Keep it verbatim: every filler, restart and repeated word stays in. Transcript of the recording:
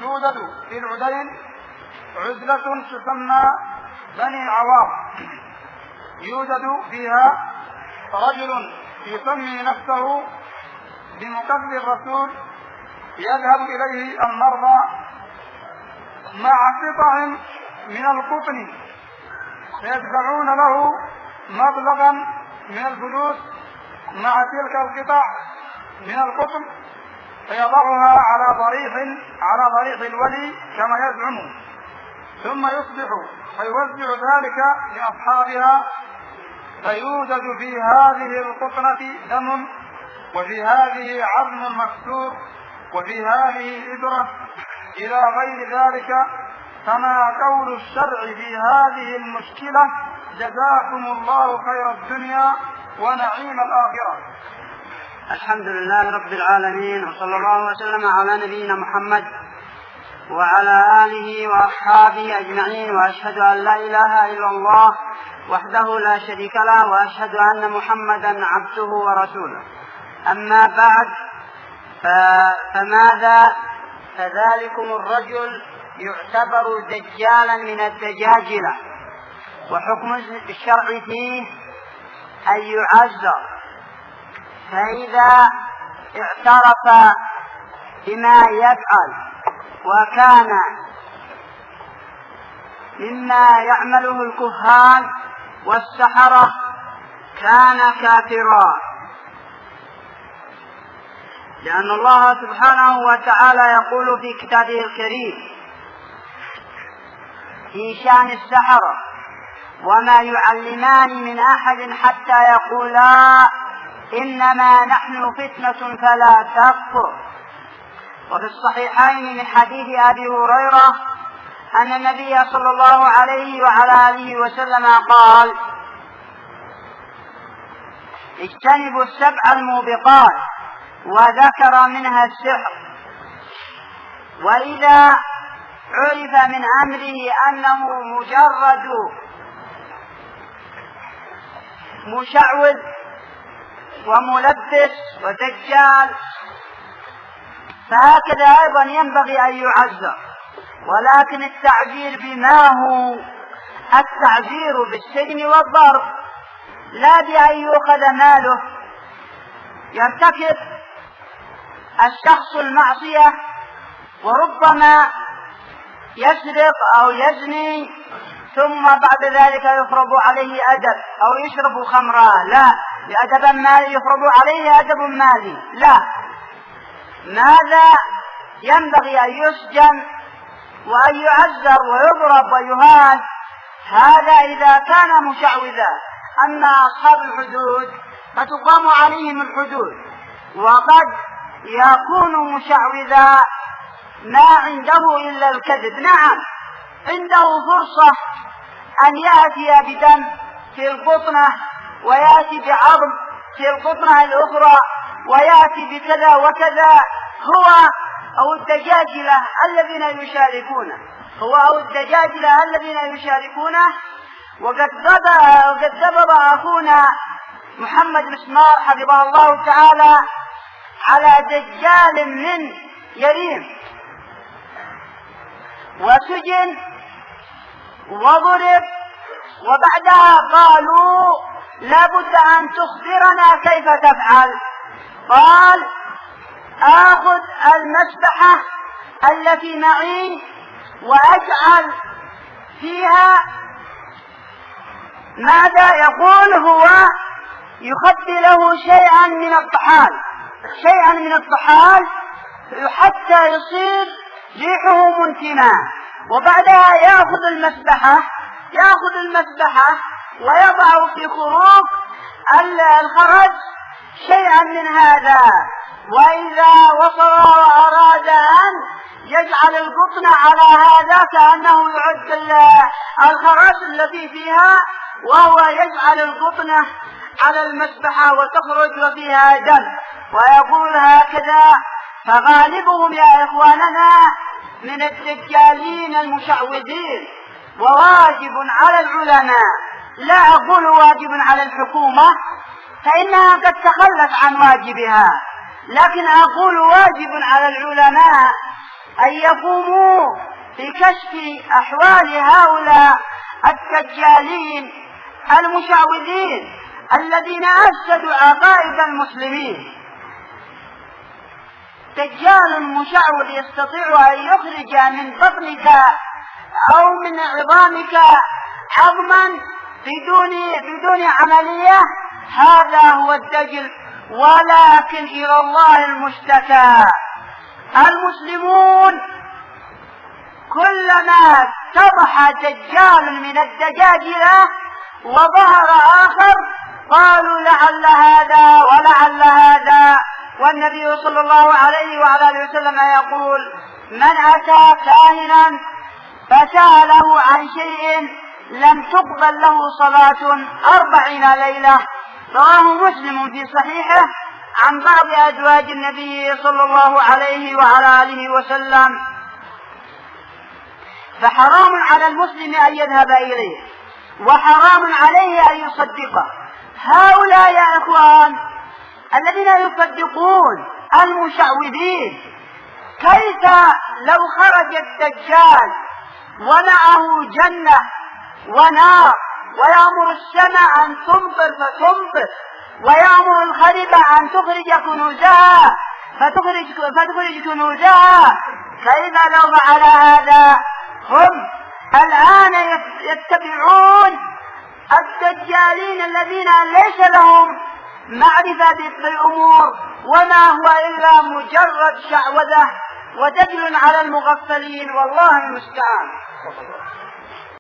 توجد في العدين عزلة تسمى بني عوام، يوجد فيها رجل يسمي نفسه بمكذب الرسول، يذهب إليه المرضى مع قطع من القطن، فيدفعون له مبلغا من الفلوس مع تلك القطع من القطن، فيضعها على ضريح على ضريح الولي كما يزعم، ثم يصبح فيوزع ذلك لأصحابها، فيوجد في هذه القطنة دم، وفي هذه عظم مكسور، وفي هذه إبرة إلى غير ذلك. فما قول الشرع في هذه المشكلة؟ جزاكم الله خير الدنيا ونعيم الآخرة. الحمد لله رب العالمين، وصلى الله وسلم على نبينا محمد وعلى آله وأصحابه أجمعين، وأشهد أن لا إله إلا الله وحده لا شريك له، وأشهد أن محمدا عبده ورسوله. أما بعد، فماذا فذلكم الرجل يعتبر دجالا من الدجاجلة، وحكم الشرع فيه أن يعزر، فإذا اعترف بما يفعل وكان مما يعمله الكهان والسحرة كان كافرا، لأن الله سبحانه وتعالى يقول في كتابه الكريم في شأن السحرة: وما يعلمان من أحد حتى يقولا إنما نحن فتنة فلا تكفر. وفي الصحيحين من حديث أبي هريرة أن النبي صلى الله عليه وعلى آله وسلم قال: اجتنبوا السبع الموبقات، وذكر منها السحر. وإذا عرف من أمره أنه مجرد مشعوذ وملبس ودجال، فهكذا أيضا ينبغي أن يعزر، ولكن التعزير بما هو التعزير بالسجن والضرب، لا بأن يؤخذ ماله. يرتكب الشخص المعصية وربما يسرق أو يزني، ثم بعد ذلك يفرض عليه أدب، أو يشرب خمرا، لا، لأدب مالي يفرض عليه أدب مالي، لا، ماذا ينبغي أن يسجن وأن يعزر ويضرب ويهان، هذا إذا كان مشعوذا. أما أصحاب الحدود فتقام عليهم الحدود، وقد يكون مشعوذا ما عنده إلا الكذب، نعم عنده فرصة أن يأتي بدم في القطنة، ويأتي بعظم في القطنة الأخرى، ويأتي بكذا وكذا، هو أو الدجاجلة الذين يشاركونه هو أو الدجاجلة الذين يشاركونه وقد ضرب أخونا محمد مسمار حفظه الله تعالى على دجال من يريم، وسجن وضرب، وبعدها قالوا لابد أن تخبرنا كيف تفعل. قال: آخذ المسبحة التي معي وأجعل فيها ماذا يقول هو يخبي له شيئا من الطحال شيئا من الطحال حتى يصير ريحه منتنة، وبعدها يأخذ المسبحة يأخذ المسبحة ويضع في خروج الخرج شيئا من هذا، وإذا وصل وأراد أن يجعل القطن على هذا كأنه يعد الخرج التي فيها، وهو يجعل القطنة على المسبحة وتخرج وفيها دم، ويقول هكذا. فغالبهم يا إخواننا من الدجالين المشعوذين، وواجب على العلماء، لا أقول واجب على الحكومة فإنها قد تخلت عن واجبها، لكن أقول واجب على العلماء أن يقوموا بكشف أحوال هؤلاء الدجالين المشعوذين الذين أفسدوا عقائد المسلمين. دجال مشعوذ يستطيع أن يخرج من بطنك أو من عظامك عظما بدون بدون عملية، هذا هو الدجل، ولكن إلى الله المشتكى. المسلمون كلما اتضح دجال من الدجاجلة وظهر آخر قالوا لعل هذا ولعل هذا، والنبي صلى الله عليه وعلى آله وسلم يقول: من أتى كاهنا فسأله عن شيء لم تقبل له صلاة أربعين ليلة. رواه مسلم في صحيحه عن بعض أزواج النبي صلى الله عليه وعلى آله وسلم. فحرام على المسلم أن يذهب إليه، وحرام عليه أن يصدقه. هؤلاء يا إخوان الذين يصدقون المشعوذين، كيف لو خرج الدجال ومعه جنة ونار ويأمر السماء أن تمطر فتمطر، ويأمر الخريبة أن تخرج كنوزها فتخرج, فتخرج كنوزها، كيف لو فعل هذا؟ هم الآن يتبعون الدجالين الذين ليس لهم معرفة بالأمور، وما هو إلا مجرد شعوذة ودجل على المغفلين، والله المستعان.